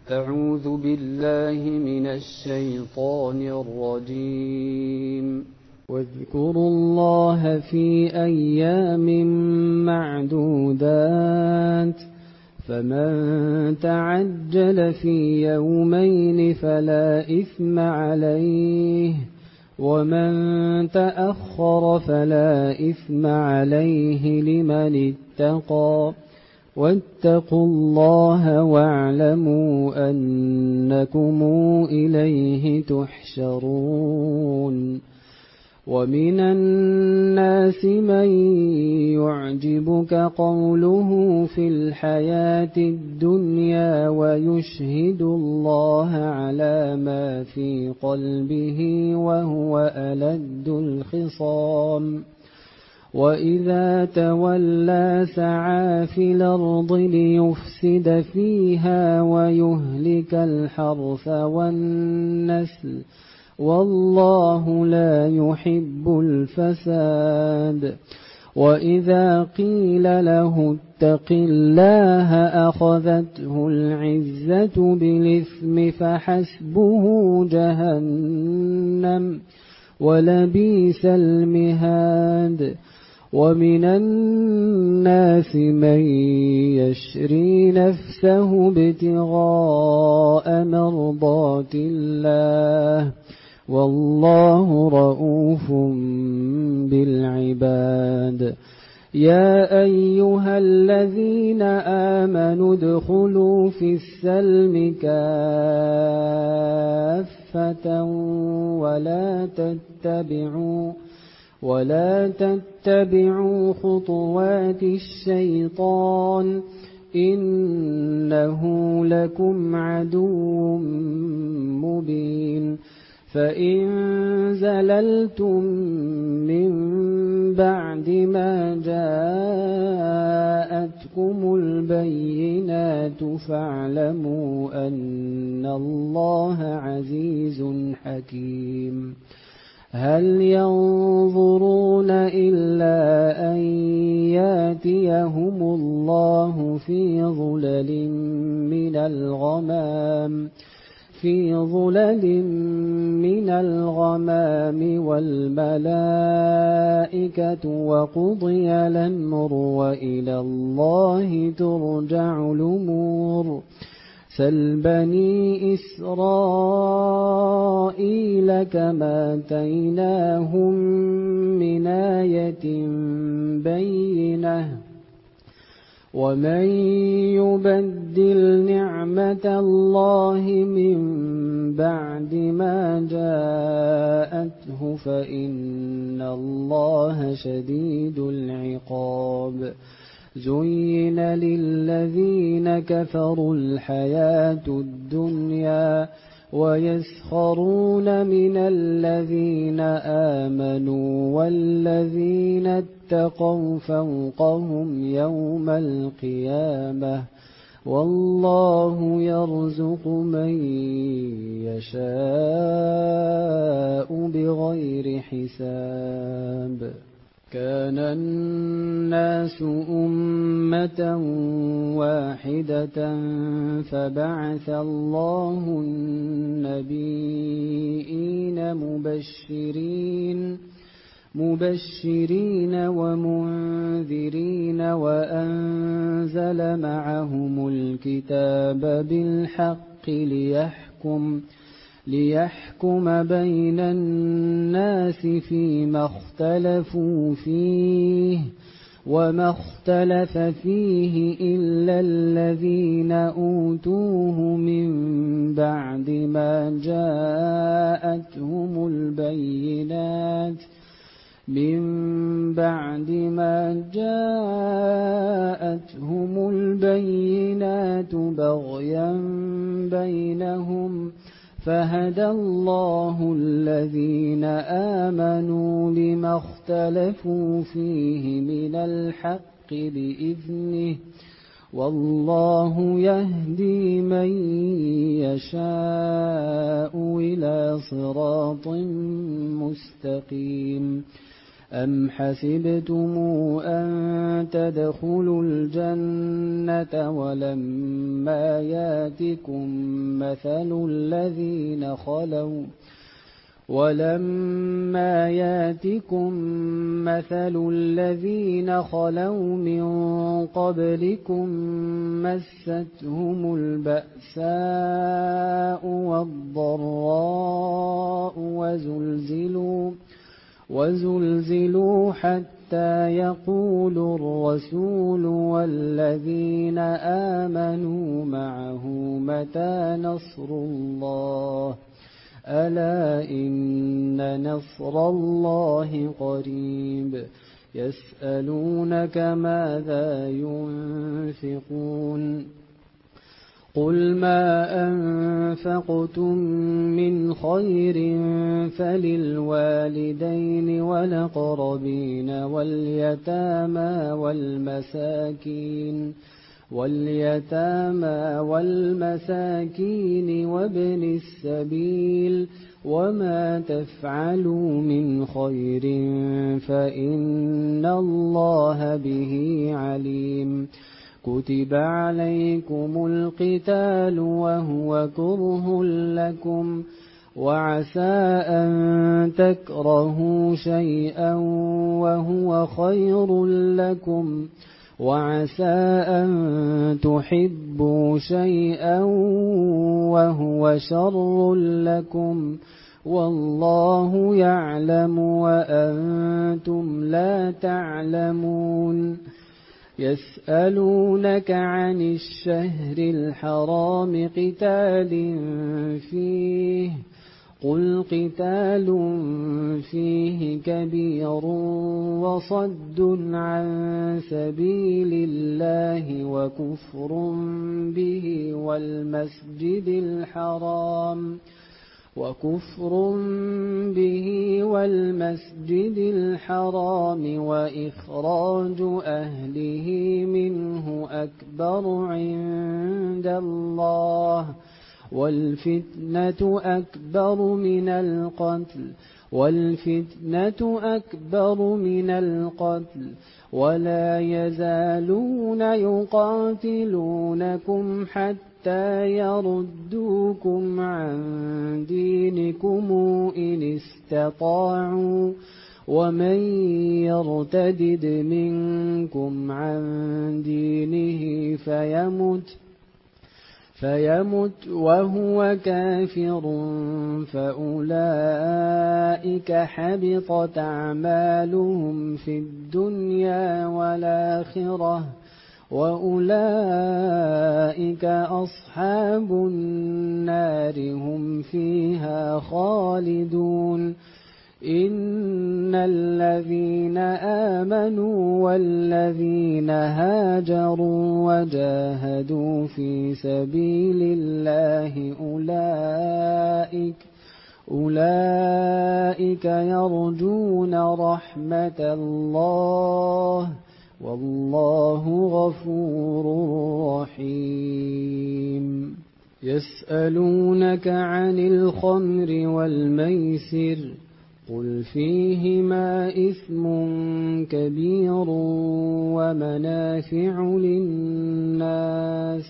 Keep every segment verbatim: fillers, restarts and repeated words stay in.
أعوذ بالله من الشيطان الرجيم. واذكروا الله في أيام معدودات فمن تعجل في يومين فلا إثم عليه ومن تأخر فلا إثم عليه لمن اتقى واتقوا الله واعلموا أنكم إليه تحشرون. ومن الناس من يعجبك قوله في الحياة الدنيا ويشهد الله على ما في قلبه وهو ألد الخصام وإذا تولى سعى في الأرض ليفسد فيها ويهلك الحرث والنسل والله لا يحب الفساد. وإذا قيل له اتق الله أخذته العزة بالإثم فحسبه جهنم ولبئس المهاد. ومن الناس من يشري نفسه ابتغاء مرضات الله والله رؤوف بالعباد. يا أيها الذين آمنوا ادخلوا في السلم كافة ولا تتبعوا ولا تتبعوا خطوات الشيطان إنه لكم عدو مبين. فإن زللتم من بعد ما جاءتكم البينات فاعلموا أن الله عزيز حكيم. هل ينظرون إلا أن ياتيهم الله في ظلل من الغمام في ظلل من الغمام والملائكة وقضي الأمر وإلى الله ترجع الأمور. سل بني إسرائيل كما آتيناهم من آية بينة ومن يبدل نعمة الله من بعد ما جاءته فإن الله شديد العقاب. زين للذين كفروا الحياة الدنيا ويسخرون من الذين آمنوا والذين اتقوا فوقهم يوم القيامة والله يرزق من يشاء بغير حساب. كان الناس أمة واحدة فبعث الله النبيين مبشرين مبشرين ومنذرين وأنزل معهم الكتاب بالحق ليحكم ليحكم بين الناس فيما اختلفوا فيه وما اختلف فيه إلا الذين أوتوه من بعد ما جاءتهم البينات من بعد ما جاءتهم البينات بغيا بينهم فهدى الله الذين آمنوا لما اختلفوا فيه من الحق بإذنه والله يهدي من يشاء إلى صراط مستقيم. أم حسبتم أن تدخلوا الجنة ولما ياتكم مثل الذين خلوا ولما ياتكم مثل الذين خلوا من قبلكم مستهم البأساء والضراء وزلزلوا وزلزلوا حتى يقول الرسول والذين آمنوا معه متى نصر الله ألا إن نصر الله قريب يسألونك ماذا ينفقون قل ما أنفقتم من خير فللوالدين والأقربين واليتامى والمساكين واليتامى والمساكين وابن السبيل وما تفعلوا من خير فإن الله به عليم كتب عليكم القتال وهو كره لكم وعسى أن تكرهوا شيئا وهو خير لكم وعسى أن تحبوا شيئا وهو شر لكم والله يعلم وأنتم لا تعلمون يسألونك عن الشهر الحرام قتال فيه قل قتال فيه كبير وصد عن سبيل الله وكفر به والمسجد الحرام وكفر به والمسجد الحرام وإخراج أهله منه أكبر عند الله والفتنة أكبر من القتل والفتنة أكبر من القتل ولا يزالون يقاتلونكم حتى يردوكم عن دينكم إن استطاعوا ومن يرتدد منكم عن دينه فيمت فيمت وهو كافر فأولئك حبطت أعمالهم في الدنيا والآخرة وأولئك أصحاب النار هم فيها خالدون إن الذين آمنوا والذين هاجروا وجاهدوا في سبيل الله أولئك أولئك يرجون رحمة الله والله غفور رحيم يسألونك عن الخمر والميسر قل فيهما إثم كبير ومنافع للناس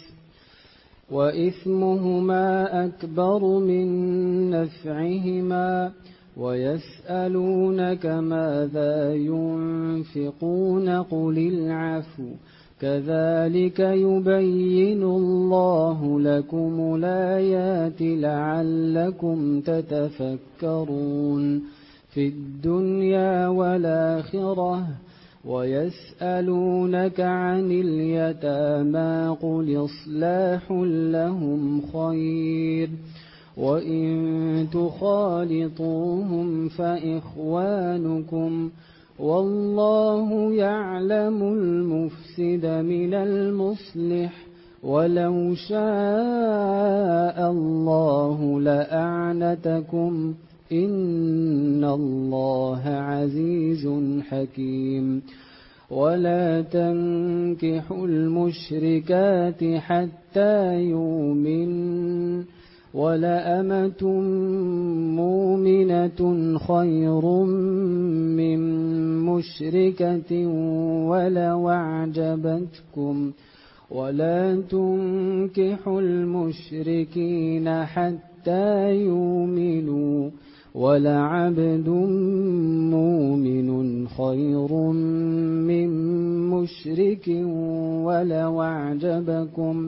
وإثمهما أكبر من نفعهما ويسألونك ماذا ينفقون قل العفو كذلك يبين الله لكم الآيات لعلكم تتفكرون في الدنيا والآخرة ويسألونك عن اليتامى قل إصلاح لهم خير وإن تخالطوهم فإخوانكم والله يعلم المفسد من المصلح ولو شاء الله لأعنتكم إن الله عزيز حكيم ولا تنكحوا المشركات حتى يؤمنوا ولأمة مؤمنة خير من مشركة ولو أعجبتكم ولا تنكحوا المشركين حتى يؤمنوا ولعبد مؤمن خير من مشرك ولو أعجبكم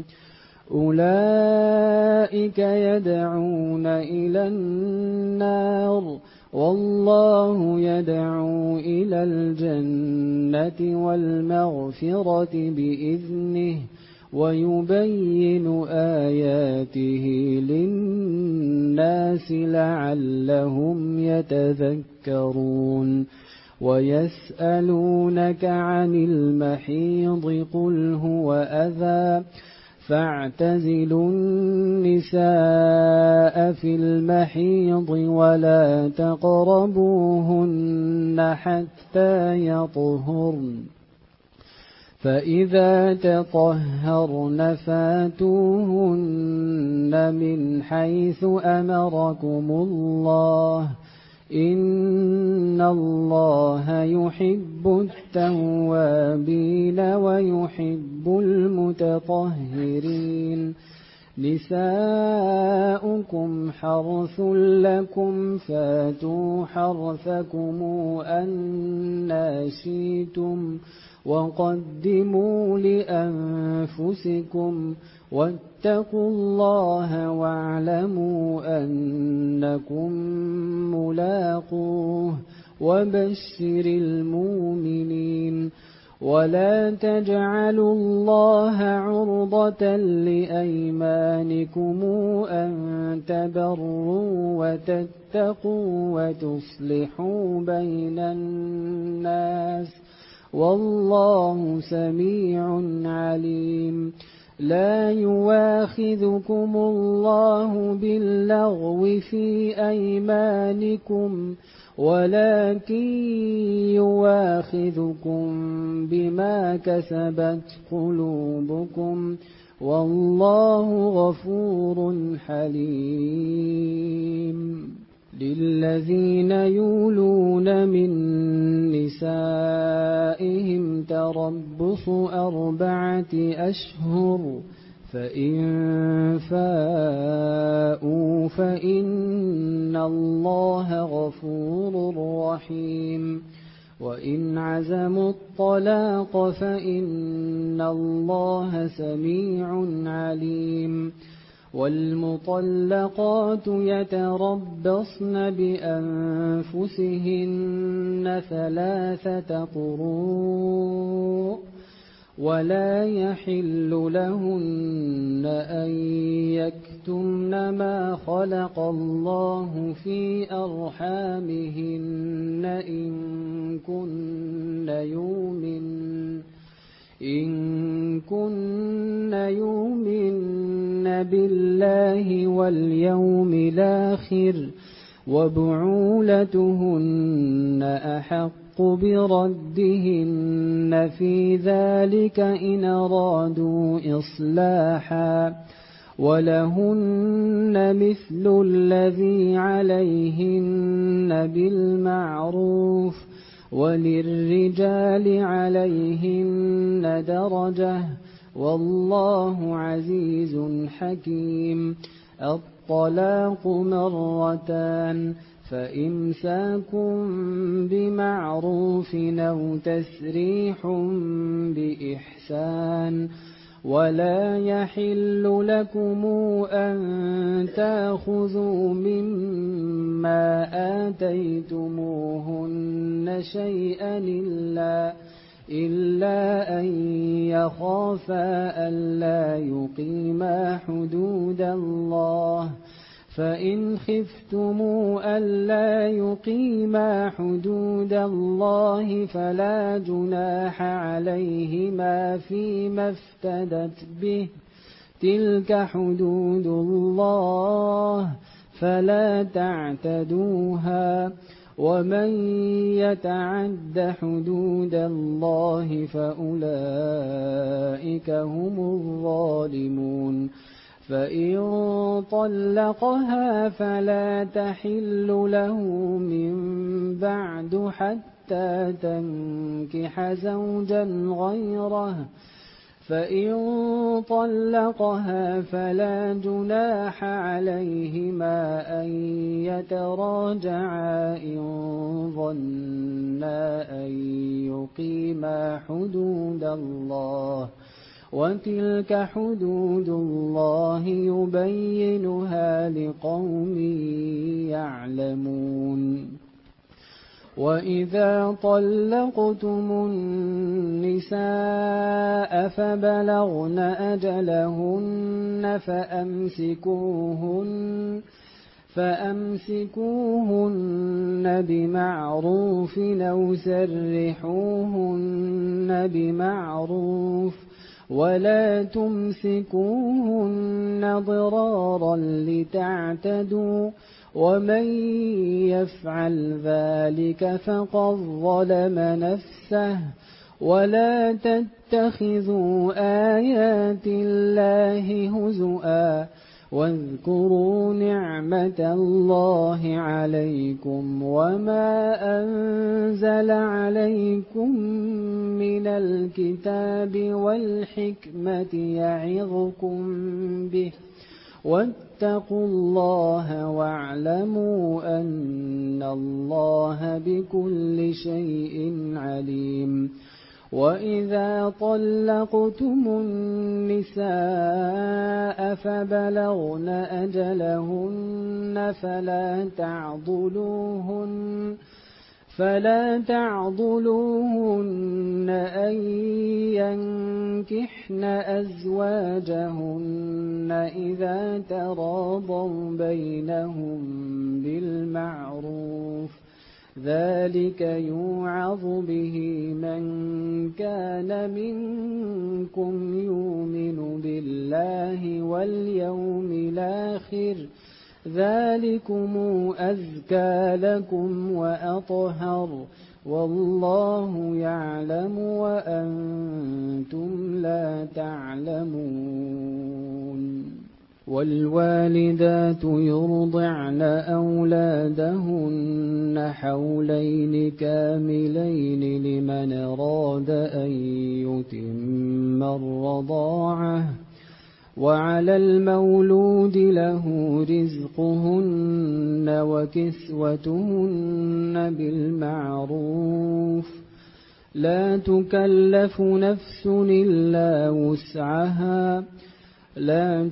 أولئك يدعون إلى النار والله يدعو إلى الجنة والمغفرة بإذنه ويبين آياته للناس لعلهم يتذكرون ويسألونك عن المحيض قل هو أذى فاعتزلوا النساء في المحيض ولا تقربوهن حتى يطهرن فإذا تطهرن فاتوهن من حيث أمركم الله إن الله يحب التوابين ويحب المتطهرين نساؤكم حرث لكم فاتوا حرثكم أنى شئتم وقدموا لأنفسكم واتقوا الله واعلموا أنكم ملاقوه وبشر المؤمنين ولا تجعلوا الله عرضة لأيمانكم أن تبروا وتتقوا وتصلحوا بين الناس والله سميع عليم لا يواخذكم الله باللغو في أيمانكم ولكن يواخذكم بما كسبت قلوبكم والله غفور حليم للذين يولون من نسائهم تربص أربعة أشهر فإن فاءوا فإن الله غفور رحيم وإن عزموا الطلاق فإن الله سميع عليم والمطلقات يتربصن بأنفسهن ثلاثة قروء ولا يحل لهن أن يكتمن ما خلق الله في أرحامهن إن كن يؤمن إن كن يؤمن بالله واليوم الآخر وبعولتهن أحق بردهن في ذلك إن أرادوا إصلاحا ولهن مثل الذي عليهن بالمعروف وللرجال عليهن درجة والله عزيز حكيم الطلاق مرتان فإمساكم بمعروف أو تسريح بإحسان ولا يحل لكم أن تأخذوا مما آتيتموهن شيئا إلا إلا أن يخافا ألا يقيما حدود الله فإن خفتموا ألا يقيما حدود الله فلا جناح عليهما فيما افتدت به تلك حدود الله فلا تعتدوها ومن يتعد حدود الله فأولئك هم الظالمون فإن طلقها فلا تحل له من بعد حتى حتى تنكح زوجا غيره، فإن طلقها فلا جناح عليهما أن يتراجعا إن ظنا أن يقيما حدود الله، وتلك حدود الله يبينها لقوم يعلمون. وإذا طلقتم النساء فبلغن أجلهن فأمسكوهن فأمسكوهن بمعروف أو سرحوهن بمعروف، ولا تمسكوهن ضرارا لتعتدوا، ومن يفعل ذلك فقد ظلم نفسه. ولا تتخذوا آيات الله هزؤا، واذكروا نعمة الله عليكم وما أنزل عليكم من الكتاب والحكمة يعظكم به، واتقوا الله واعلموا أن الله بكل شيء عليم. وإذا طلقتم النساء فبلغن أجلهن فلا تعضلوهن فلا تعضلوهن أن ينكحن أزواجهن إذا تراضوا بينهم بالمعروف، ذلك يوعظ به من كان منكم يؤمن بالله واليوم الآخر، ذلكم أزكى لكم وأطهر، والله يعلم وأنتم لا تعلمون. والوالدات يرضعن أولادهن حولين كاملين لمن أراد أن يتم الرضاعة، وعلى المولود له رزقهن وكسوتهن بالمعروف، لا تكلف نفس إلا وسعها، لا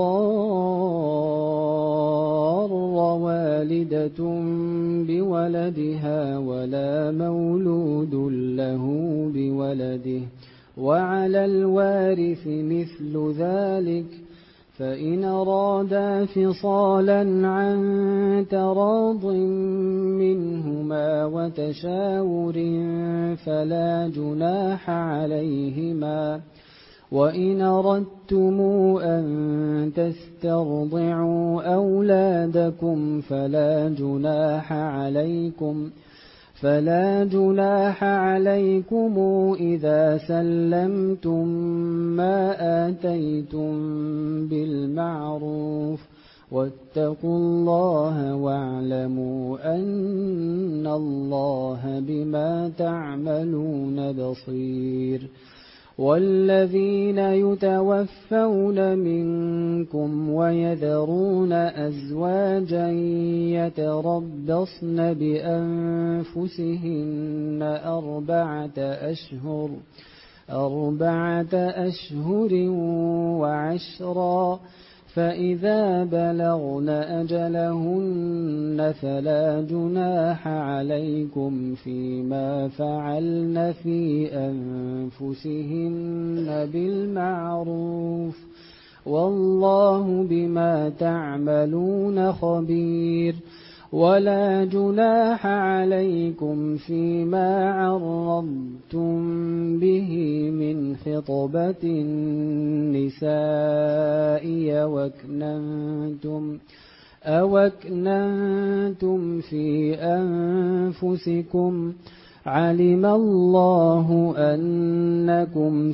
تضار والدة بولدها ولا مولود له بولده، وعلى الوارث مثل ذلك، فإن أرادا فصالا عن تراض منهما وتشاور فلا جناح عليهما. وإن أردتم أن تسترضعوا أولادكم فلا جناح عليكم فلا جناح عليكم إذا سلمتم ما آتيتم بالمعروف، واتقوا الله واعلموا أن الله بما تعملون بصير. والذين يتوفون منكم ويذرون أزواجا يتربصن بأنفسهن أربعة أشهر أربعة أشهر وعشرا، فإذا بلغن أجلهن فلا جناح عليكم فيما فعلن في أنفسهن بالمعروف، والله بما تعملون خبير. ولا جناح عليكم فيما عرضتم به من خطبة النساء وأكننتم أو أكننتم في أنفسكم، علم الله أنكم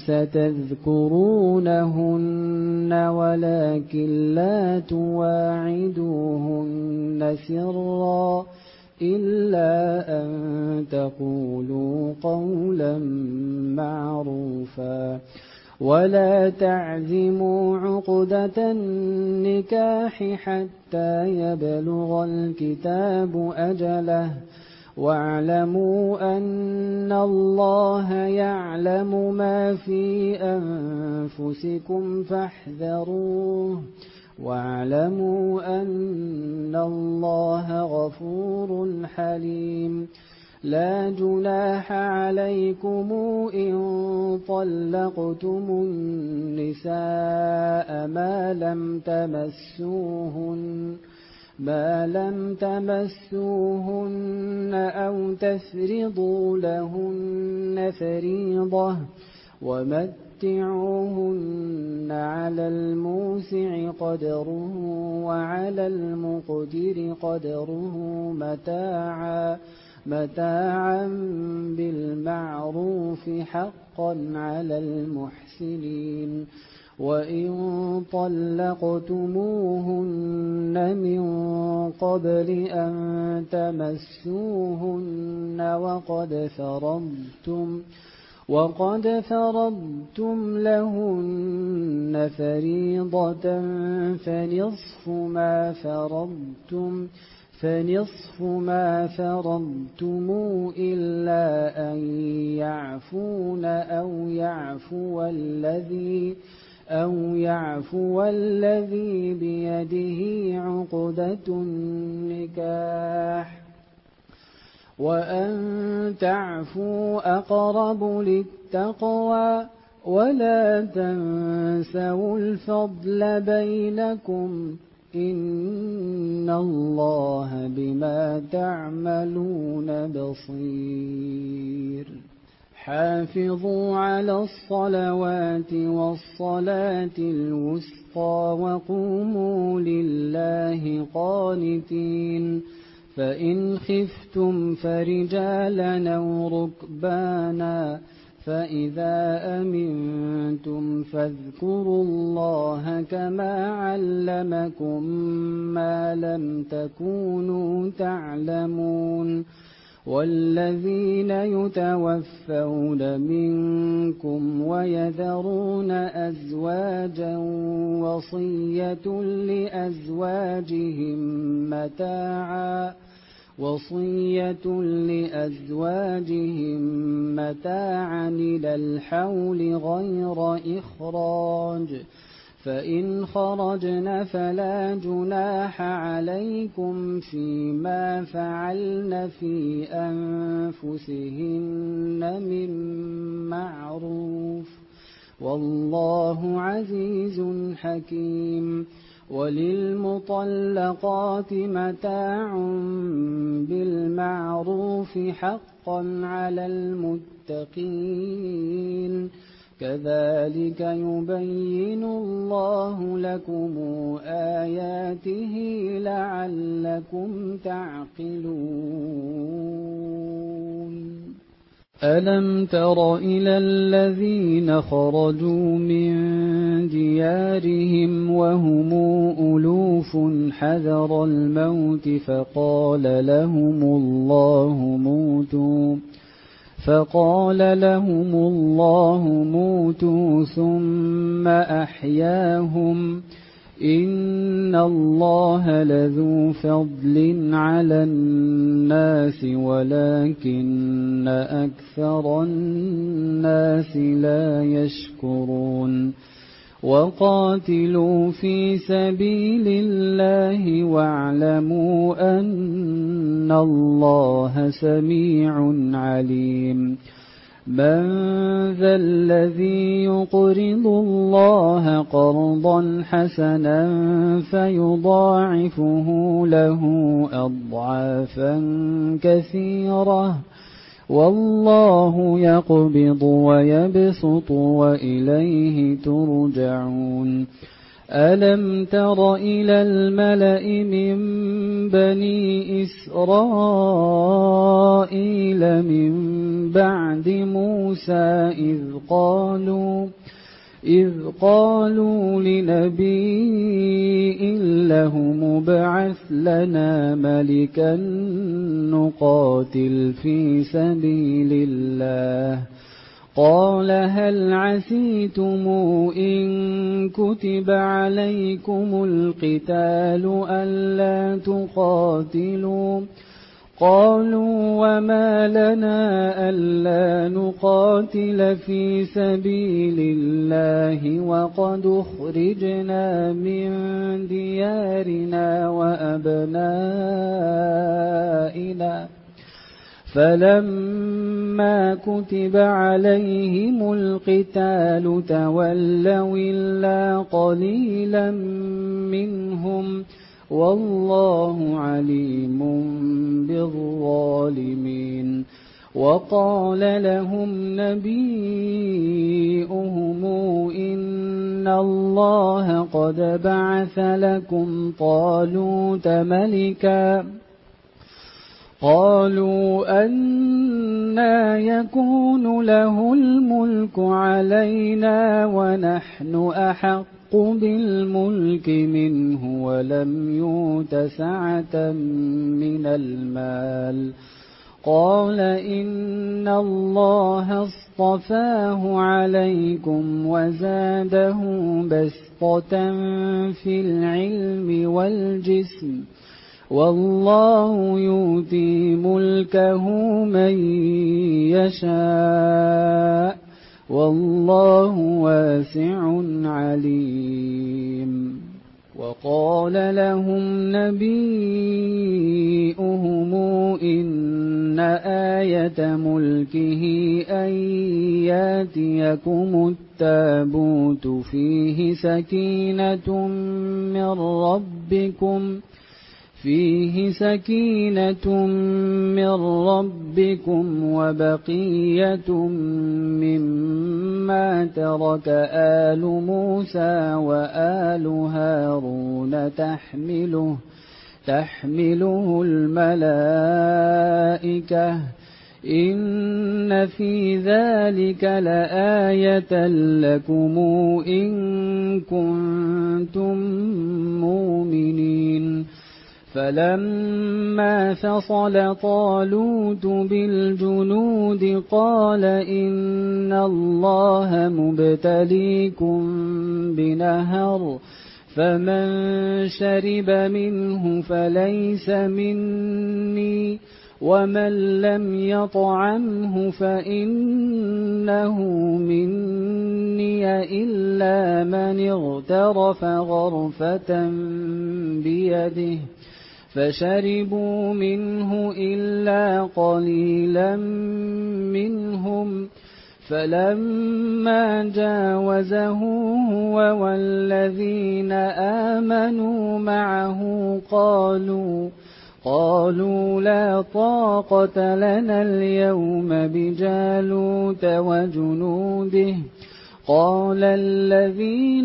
ستذكرونهن ولكن لا تواعدوهن سرا إلا أن تقولوا قولا معروفا ولا تعزموا عقدة النكاح حتى يبلغ الكتاب أجله واعلموا أن الله يعلم ما في أنفسكم فاحذروه واعلموا أن الله غفور حليم لا جناح عليكم إن طلقتم النساء ما لم تمسوهن ما لم تمسوهن أو تفرضوا لهن فريضة ومتعوهن على الموسع قدره وعلى المقدر قدره متاعا متاعا بالمعروف حقا على المحسنين وإن طلقتموهن من قبل أن تمسوهن وقد فرضتم وقد فرضتم لهن فريضة فنصف ما فرضتم فنصف ما فرضتم إلا أن يعفون أو يعفو الذي أو يعفو الذي بيده عقدة النكاح وأن تعفوا أقرب للتقوى ولا تنسوا الفضل بينكم إن الله بما تعملون بصير حافظوا على الصلوات والصلاة الوسطى وقوموا لله قانتين فإن خفتم فرجالا أو ركبانا فإذا أمنتم فاذكروا الله كما علمكم ما لم تكونوا تعلمون والذين يتوفون منكم ويذرون أزواجا وصية لأزواجهم متاعا وصية لأزواجهم متاعا إلى الحول غير إخراج فإن خرجن فلا جناح عليكم فيما فعلن في أنفسهن من معروف والله عزيز حكيم وللمطلقات متاع بالمعروف حقا على المتقين كذلك يبين الله لكم آياته لعلكم تعقلون ألم تر إلى الذين خرجوا من ديارهم وهم ألوف حذر الموت فقال لهم الله موتوا فقال لهم الله موتوا ثم أحياهم إن الله لذو فضل على الناس ولكن أكثر الناس لا يشكرون وقاتلوا في سبيل الله واعلموا أن الله سميع عليم من ذا الذي يقرض الله قرضا حسنا فيضاعفه له أضعافا كثيرة والله يقبض ويبسط وإليه ترجعون ألم تر إلى الملأ من بني إسرائيل من بعد موسى إذ قالوا إذ قالوا لنبي له مبعث لنا ملكا نقاتل في سبيل الله قال هل عسيتم إن كتب عليكم القتال ألا تقاتلوا قالوا وما لنا ألا نقاتل في سبيل الله وقد أخرجنا من ديارنا وأبنائنا فلما كتب عليهم القتال تولوا إلا قليلا منهم والله عليم بالظالمين وقال لهم نبيؤهم إن الله قد بعث لكم طالوت ملكا قالوا أنى يكون له الملك علينا ونحن أحق بالملك منه ولم يؤت سعة من المال قال إن الله اصطفاه عليكم وزاده بسطة في العلم والجسم والله يؤتي ملكه من يشاء والله واسع عليم وقال لهم نبيؤهم إن آية ملكه أن ياتيكم التابوت فيه سكينة من ربكم فيه سكينة من ربكم وبقية مما ترك آل موسى وآل هارون تحمله تحمله الملائكة إن في ذلك لآية لكم إن كنتم مؤمنين فلما فصل طالوت بالجنود قال إن الله مبتليكم بنهر فمن شرب منه فليس مني ومن لم يطعمه فإنه مني إلا من اغترف غرفة بيده فشربوا منه إلا قليلا منهم فلما جاوزه هو والذين آمنوا معه قالوا قالوا لا طاقة لنا اليوم بجالوت وجنوده قال الذين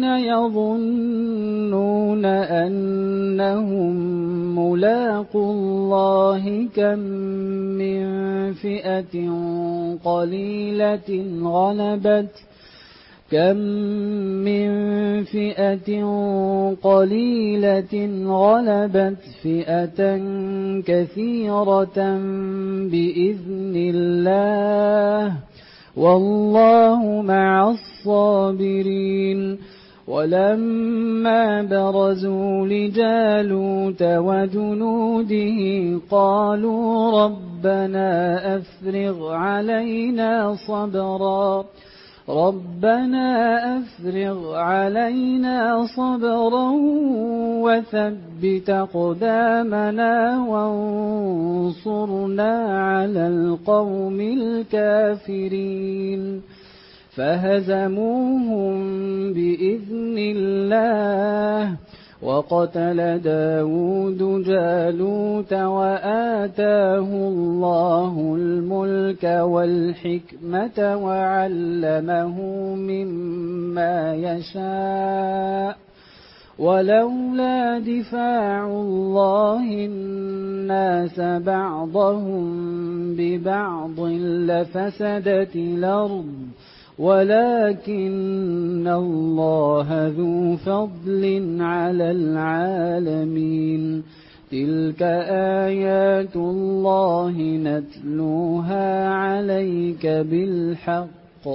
يظنون أنهم ملاقو الله كم من فئة قليلة غلبت كم من فئة قليلة غلبت فئة كثيرة بإذن الله والله مع الصابرين ولما برزوا لجالوت وجنوده قالوا ربنا أفرغ علينا صبرا ربنا أفرغ علينا صبرا وثبت أقدامنا وانصرنا على القوم الكافرين فهزموهم بإذن الله وقتل داود جالوت وآتاه الله الملك والحكمة وعلمه مما يشاء ولولا دفاع الله الناس بعضهم ببعض لفسدت الأرض ولكن الله ذو فضل على العالمين. تلك آيات الله نتلوها عليك بالحق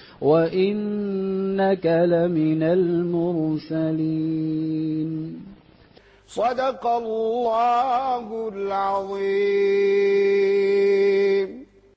وإنك لمن المرسلين. صدق الله العظيم.